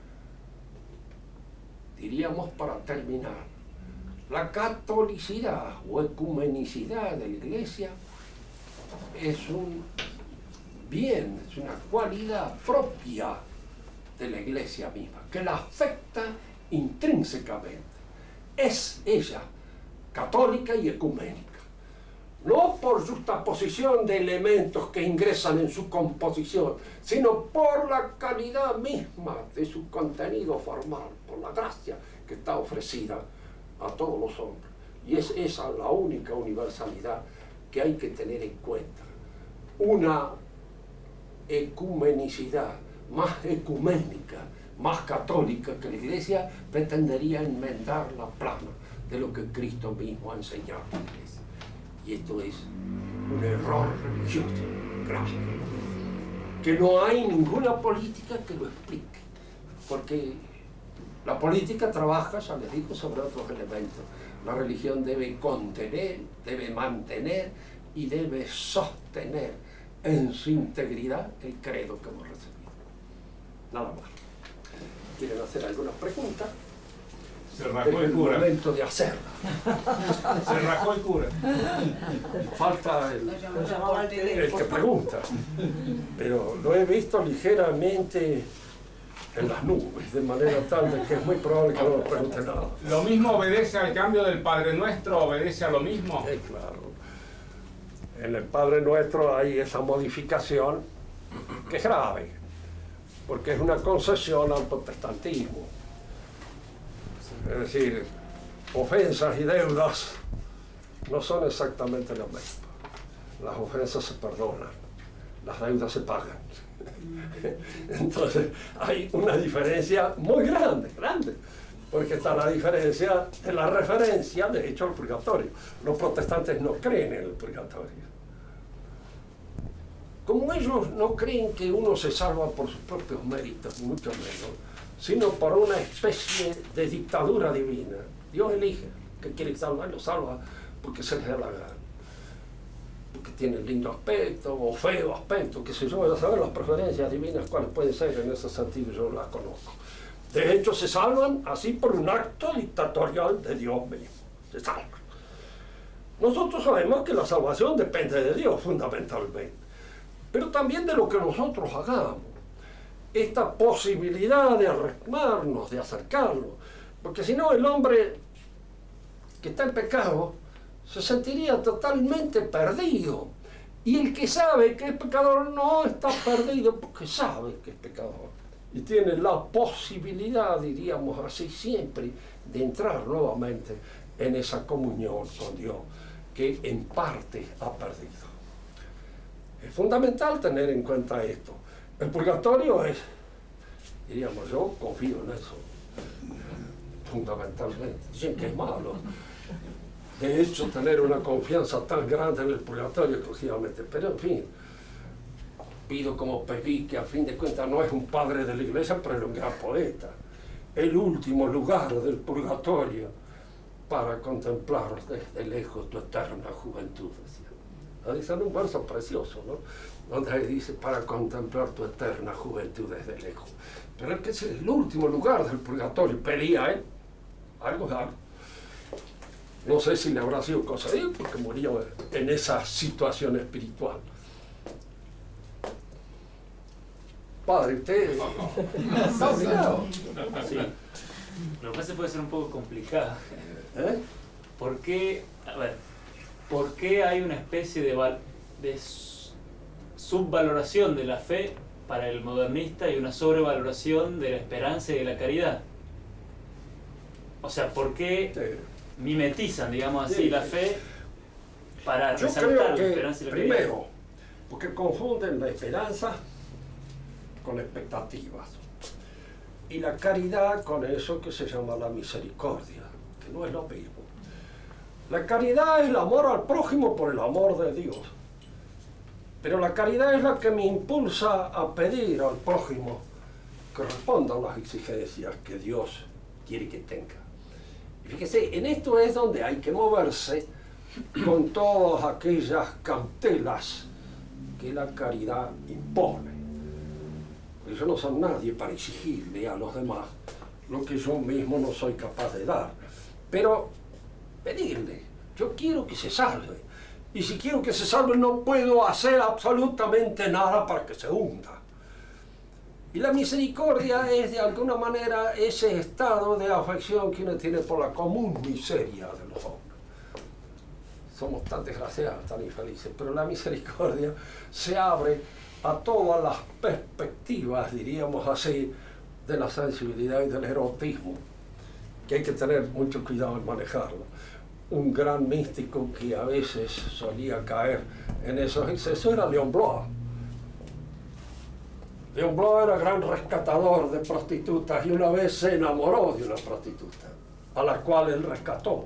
Diríamos, para terminar, la catolicidad o ecumenicidad de la Iglesia es un bien, es una cualidad propia de la Iglesia misma, que la afecta intrínsecamente. Es ella católica y ecuménica, no por justaposición de elementos que ingresan en su composición, sino por la calidad misma de su contenido formal, por la gracia que está ofrecida a todos los hombres. Y es esa la única universalidad que hay que tener en cuenta. Una ecumenicidad más ecuménica, más católica, que la Iglesia pretendería enmendar la plana de lo que Cristo mismo ha enseñado a la Iglesia. Y esto es un error religioso grave, que no hay ninguna política que lo explique, porque la política trabaja, ya les digo, sobre otros elementos. La religión debe contener, debe mantener y debe sostener en su integridad el credo que hemos recibido. Nada más. ¿Quieren hacer alguna pregunta? Se rajó el cura. Es el momento de hacerla. Se rajó el cura. Falta el que pregunta. Pero lo he visto ligeramente en las nubes, de manera tal de que es muy probable que no me pregunte nada. ¿Lo mismo obedece al cambio del Padre Nuestro? ¿Obedece a lo mismo? Sí, claro. En el Padre Nuestro hay esa modificación que es grave, porque es una concesión al protestantismo. Es decir, ofensas y deudas no son exactamente lo mismo. Las ofensas se perdonan, las deudas se pagan. Entonces hay una diferencia muy grande, porque está la diferencia de la referencia, de hecho, al purgatorio. Los protestantes no creen en el purgatorio. Como ellos no creen que uno se salva por sus propios méritos, mucho menos, sino por una especie de dictadura divina. Dios elige que quiere salvar, lo salva porque se les da la gana. Porque tiene lindo aspecto o feo aspecto, qué sé yo, voy a saber las preferencias divinas cuáles pueden ser en ese sentido, yo no las conozco. De hecho, se salvan así por un acto dictatorial de Dios mismo. Se salvan. Nosotros sabemos que la salvación depende de Dios fundamentalmente, pero también de lo que nosotros hagamos. Esta posibilidad de arreglarnos, de acercarnos, porque si no el hombre que está en pecado se sentiría totalmente perdido. Y el que sabe que es pecador no está perdido porque sabe que es pecador. Y tiene la posibilidad, diríamos así, siempre de entrar nuevamente en esa comunión con Dios que en parte ha perdido. Es fundamental tener en cuenta esto. El purgatorio es, diríamos, yo confío en eso, fundamentalmente. Dicen que es malo. De hecho, tener una confianza tan grande en el purgatorio, exclusivamente. Pero, en fin, pido como Pepí, que a fin de cuentas no es un padre de la iglesia, pero es un gran poeta. El último lugar del purgatorio para contemplar desde lejos tu eterna juventud, decía. Dice un verso precioso, ¿no? Donde dice, para contemplar tu eterna juventud desde lejos. Pero es que ese es el último lugar del purgatorio. Pedía él, algo es algo. No sé si le habrá sido concedido porque murió en esa situación espiritual. Padre, usted está obligado. Sí. Lo que pasa puede ser un poco complicado. ¿Por qué, a ver, por qué hay una especie de subvaloración de la fe para el modernista y una sobrevaloración de la esperanza y de la caridad? O sea, ¿por qué mimetizan, digamos así, la fe para resaltar la esperanza y la caridad? Primero, porque confunden la esperanza con expectativas y la caridad con eso que se llama la misericordia, que no es lo mismo. La caridad es el amor al prójimo por el amor de Dios, pero la caridad es la que me impulsa a pedir al prójimo que responda a las exigencias que Dios quiere que tenga. Y fíjese, en esto es donde hay que moverse con todas aquellas cautelas que la caridad impone. Porque yo no soy nadie para exigirle a los demás lo que yo mismo no soy capaz de dar. Pero pedirle, yo quiero que se salve. Y si quiero que se salve no puedo hacer absolutamente nada para que se hunda. Y la misericordia es de alguna manera ese estado de afección que uno tiene por la común miseria de los hombres. Somos tan desgraciados, tan infelices, pero la misericordia se abre a todas las perspectivas, diríamos así, de la sensibilidad y del erotismo, que hay que tener mucho cuidado en manejarlo. Un gran místico que a veces solía caer en esos excesos era Léon Blois. Léon Blois era gran rescatador de prostitutas y una vez se enamoró de una prostituta, a la cual él rescató.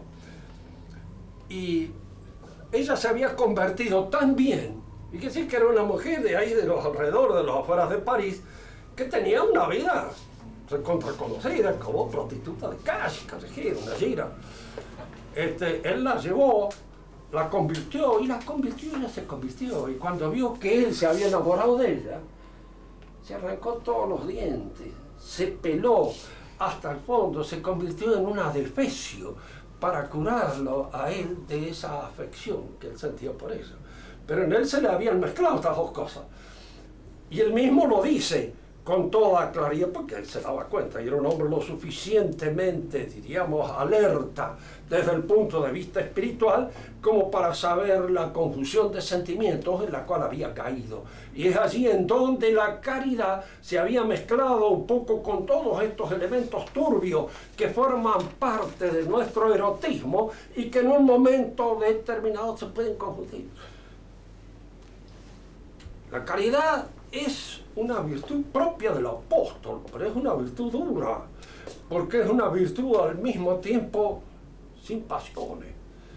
Y ella se había convertido tan bien, y que sí que era una mujer de ahí, de los alrededores, de las afueras de París, que tenía una vida reconocida como prostituta de calle, callejera, una gira. Él la llevó, la convirtió, y ella se convirtió. Y cuando vio que él se había enamorado de ella, se arrancó todos los dientes, se peló hasta el fondo, se convirtió en un adefesio para curarlo a él de esa afección que él sentía por ella. Pero en él se le habían mezclado estas dos cosas. Y él mismo lo dice con toda claridad, porque él se daba cuenta, y era un hombre lo suficientemente, diríamos, alerta desde el punto de vista espiritual, como para saber la confusión de sentimientos en la cual había caído. Y es allí en donde la caridad se había mezclado un poco con todos estos elementos turbios que forman parte de nuestro erotismo y que en un momento determinado se pueden confundir. La caridad es una virtud propia del apóstol, pero es una virtud dura, porque es una virtud al mismo tiempo sin pasiones,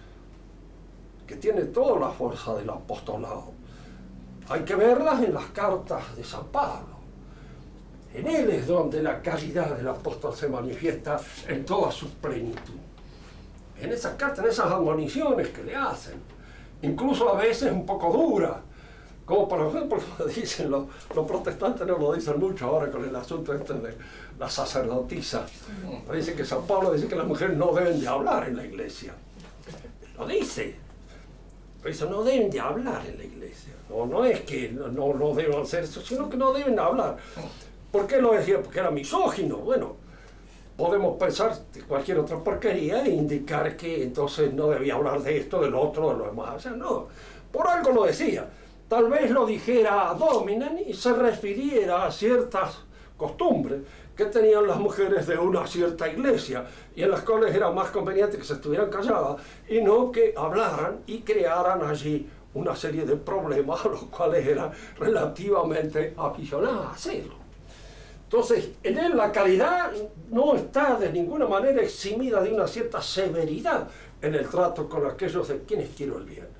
que tiene toda la fuerza del apostolado. Hay que verlas en las cartas de San Pablo. En él es donde la caridad del apóstol se manifiesta en toda su plenitud. En esas cartas, en esas admoniciones que le hacen, incluso a veces un poco duras, como por ejemplo dicen los protestantes, no lo dicen mucho ahora con el asunto este de la sacerdotisa. Dice que San Pablo dice que las mujeres no deben de hablar en la iglesia. Lo dice. Dice, no deben de hablar en la iglesia. No es que no deban hacer eso, sino que no deben hablar. ¿Por qué lo decía? Porque era misógino. Bueno, podemos pensar de cualquier otra porquería e indicar que entonces no debía hablar de esto, del otro, de lo demás. O sea, no, por algo lo decía. Tal vez lo dijera ad hominem y se refiriera a ciertas costumbres que tenían las mujeres de una cierta iglesia y en las cuales era más conveniente que se estuvieran calladas y no que hablaran y crearan allí una serie de problemas a los cuales eran relativamente aficionadas a hacerlo. Entonces, en él la caridad no está de ninguna manera eximida de una cierta severidad en el trato con aquellos de quienes quiero el bien.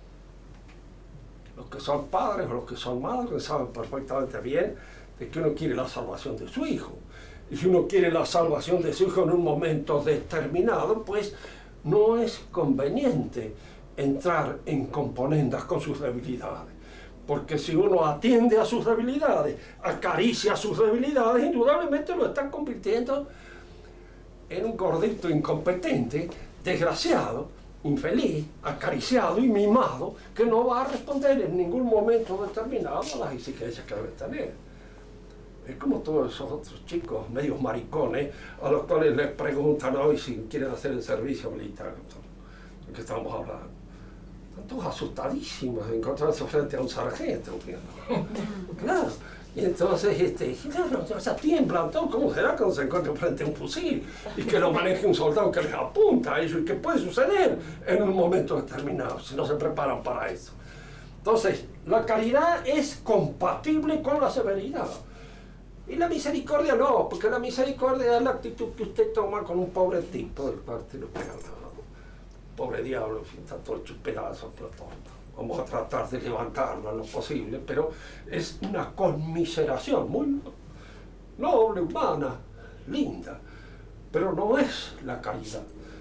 Los que son padres o los que son madres saben perfectamente bien de que uno quiere la salvación de su hijo. Y si uno quiere la salvación de su hijo en un momento determinado, pues no es conveniente entrar en componendas con sus debilidades. Porque si uno atiende a sus debilidades, acaricia sus debilidades, indudablemente lo está convirtiendo en un gordito incompetente, desgraciado, infeliz, acariciado y mimado, que no va a responder en ningún momento determinado a las exigencias que debe tener. Es como todos esos otros chicos medios maricones a los cuales les preguntan hoy si quieren hacer el servicio militar, de que estamos hablando. Están todos asustadísimos de encontrarse frente a un sargento. Claro. Y entonces, o sea, tiemblan todos. ¿Cómo será cuando se encuentren frente a un fusil? Y que lo maneje un soldado que les apunta a ellos. ¿Y qué puede suceder en un momento determinado si no se preparan para eso? Entonces, la caridad es compatible con la severidad. Y la misericordia no, porque la misericordia es la actitud que usted toma con un pobre tipo del partido que pobre diablo, está todo hecho pedazos, vamos a tratar de levantarlo en lo posible, pero es una conmiseración muy noble, humana, linda, pero no es la caridad.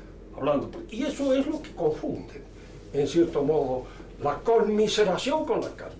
Y eso es lo que confunde, en cierto modo, la conmiseración con la caridad.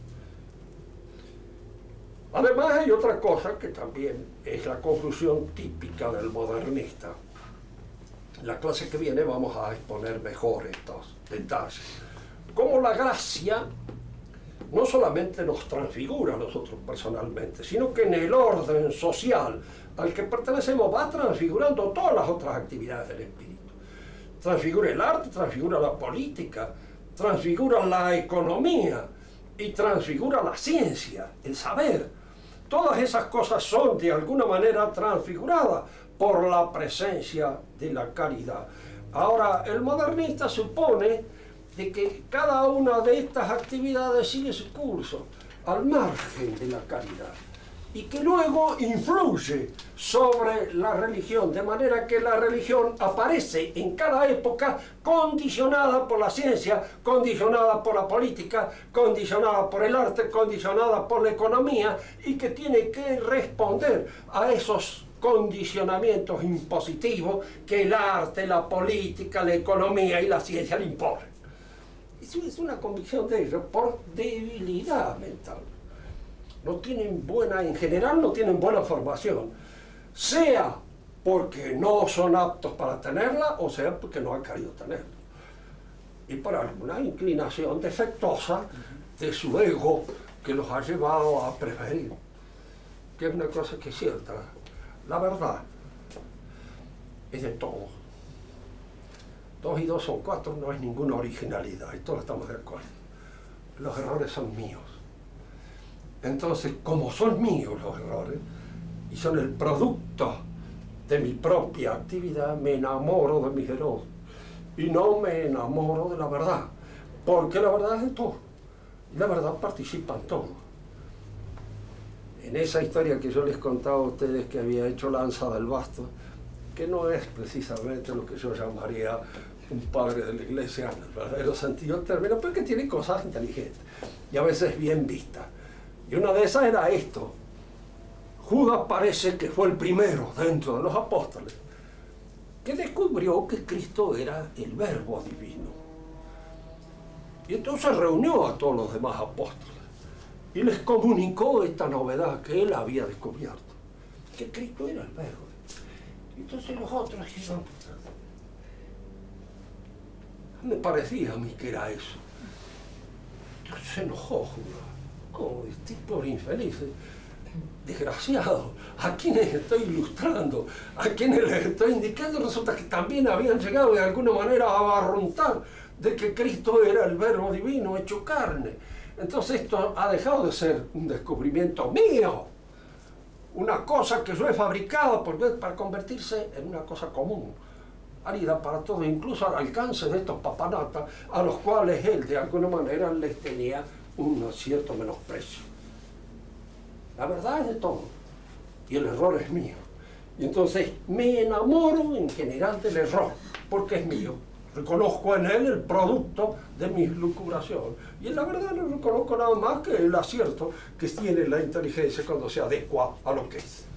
Además hay otra cosa que también es la conclusión típica del modernista. En la clase que viene vamos a exponer mejor estos detalles. Cómo la gracia no solamente nos transfigura a nosotros personalmente, sino que en el orden social al que pertenecemos va transfigurando todas las otras actividades del espíritu. Transfigura el arte, transfigura la política, transfigura la economía y transfigura la ciencia, el saber. Todas esas cosas son de alguna manera transfiguradas por la presencia de la caridad. Ahora, el modernista supone de que cada una de estas actividades sigue su curso al margen de la caridad y que luego influye sobre la religión, de manera que la religión aparece en cada época condicionada por la ciencia, condicionada por la política, condicionada por el arte, condicionada por la economía y que tiene que responder a esos condicionamientos impositivos que el arte, la política, la economía y la ciencia le imponen. Eso es una convicción de ellos por debilidad mental. No tienen en general no tienen buena formación, sea porque no son aptos para tenerla o sea porque no han querido tenerla. Y por alguna inclinación defectuosa de su ego que los ha llevado a preferir. Que es una cosa que es cierta. La verdad es de todos. 2 y 2 son 4, no es ninguna originalidad, y todos estamos de acuerdo. Los errores son míos. Entonces, como son míos los errores, y son el producto de mi propia actividad, me enamoro de mis errores. Y no me enamoro de la verdad, porque la verdad es de todos. Y la verdad participa en todo. en esa historia que yo les contaba a ustedes que había hecho Lanza del Basto, que no es precisamente lo que yo llamaría un padre de la iglesia en el verdadero sentido del término, pero que tiene cosas inteligentes y a veces bien vistas. Y una de esas era esto: Judas parece que fue el primero dentro de los apóstoles que descubrió que Cristo era el Verbo divino. Y entonces reunió a todos los demás apóstoles y les comunicó esta novedad que él había descubierto, que Cristo era el Verbo. Entonces los otros dijeron, me parecía a mí que era eso. Entonces se enojó Judas. Oh, este pobre infeliz, desgraciado, a quienes estoy ilustrando, a quienes les estoy indicando, resulta que también habían llegado de alguna manera a abarruntar de que Cristo era el Verbo divino hecho carne. Entonces esto ha dejado de ser un descubrimiento mío, una cosa que yo he fabricado para convertirse en una cosa común, válida para todos, incluso al alcance de estos papanatas a los cuales él de alguna manera les tenía un cierto menosprecio. La verdad es de todo y el error es mío. Y entonces me enamoro en general del error porque es mío. Reconozco en él el producto de mi lucubración. Y en la verdad no reconozco nada más que el acierto que tiene la inteligencia cuando se adecua a lo que es.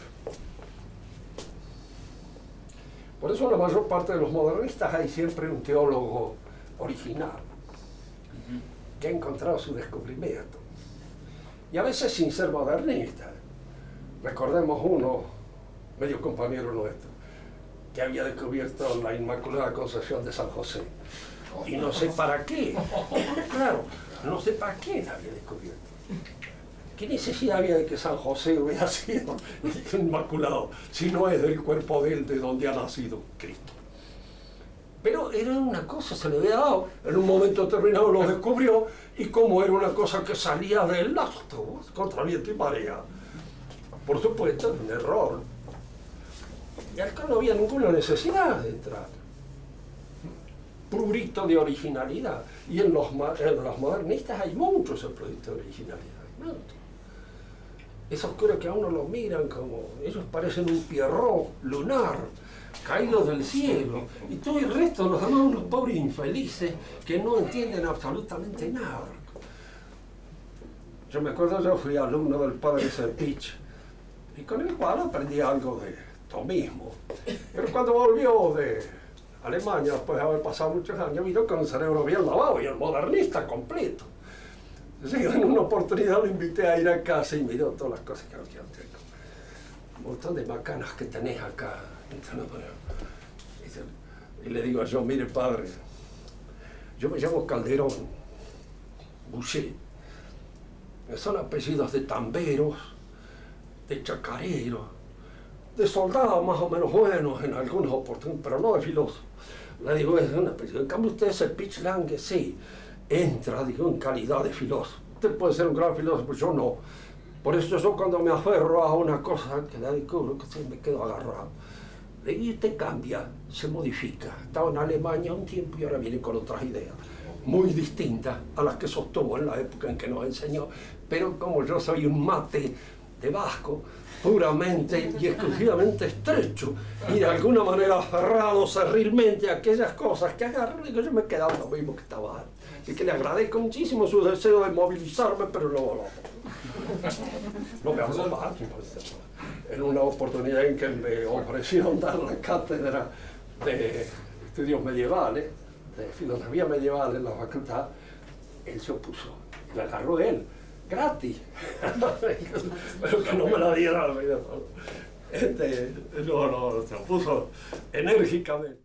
Por eso en la mayor parte de los modernistas hay siempre un teólogo original que ha encontrado su descubrimiento. Y a veces sin ser modernista. Recordemos uno, medio compañero nuestro, que había descubierto la Inmaculada Concepción de San José. Y no sé para qué. Claro, no sé para qué la había descubierto. ¿Qué necesidad había de que San José hubiera sido inmaculado si no es del cuerpo de él de donde ha nacido Cristo? Pero era una cosa, se le había dado, en un momento determinado lo descubrió, y como era una cosa que salía de él, la sostuvo contra viento y marea. Por supuesto, un error. Y acá no había ninguna necesidad de entrar. Prurito de originalidad. Y en los modernistas hay mucho ese prurito de originalidad. Mucho. Esos creo que a uno lo miran como, ellos parecen un Pierrot lunar, caídos del cielo. Y todo el resto, los demás, unos pobres infelices que no entienden absolutamente nada. Yo me acuerdo, yo fui alumno del padre Serpich, y con el cual aprendí algo de tomismo. Pero cuando volvió de Alemania, después de haber pasado muchos años, vino con un cerebro bien lavado y el modernista completo. Entonces, en una oportunidad lo invité a ir a casa y miró todas las cosas que yo tengo. Un montón de macanas que tenés acá. Y le digo yo, mire padre, yo me llamo Calderón, Boucher. Son apellidos de tamberos, de chacareros, de soldados más o menos buenos en algunas oportunidades, pero no de filósofos. Le digo, es un apellido. En cambio usted es el Pitch Lange, sí, entra, digo, en calidad de filósofo. Usted puede ser un gran filósofo, yo no. Por eso yo cuando me aferro a una cosa que la descubro, que me quedo agarrado. Y usted cambia, se modifica. Estaba en Alemania un tiempo y ahora viene con otras ideas, muy distintas a las que sostuvo en la época en que nos enseñó. Pero como yo soy un mate de vasco, puramente y exclusivamente estrecho, y de alguna manera aferrado serrilmente a aquellas cosas que agarro, digo, yo me he quedado lo mismo que estaba antes. Y que le agradezco muchísimo su deseo de movilizarme, pero no me habló más. En una oportunidad en que me ofrecieron dar la cátedra de estudios medievales, de filosofía medieval en la facultad, él se opuso. Y la agarró él, gratis. Pero que no me la diera. No, se opuso enérgicamente.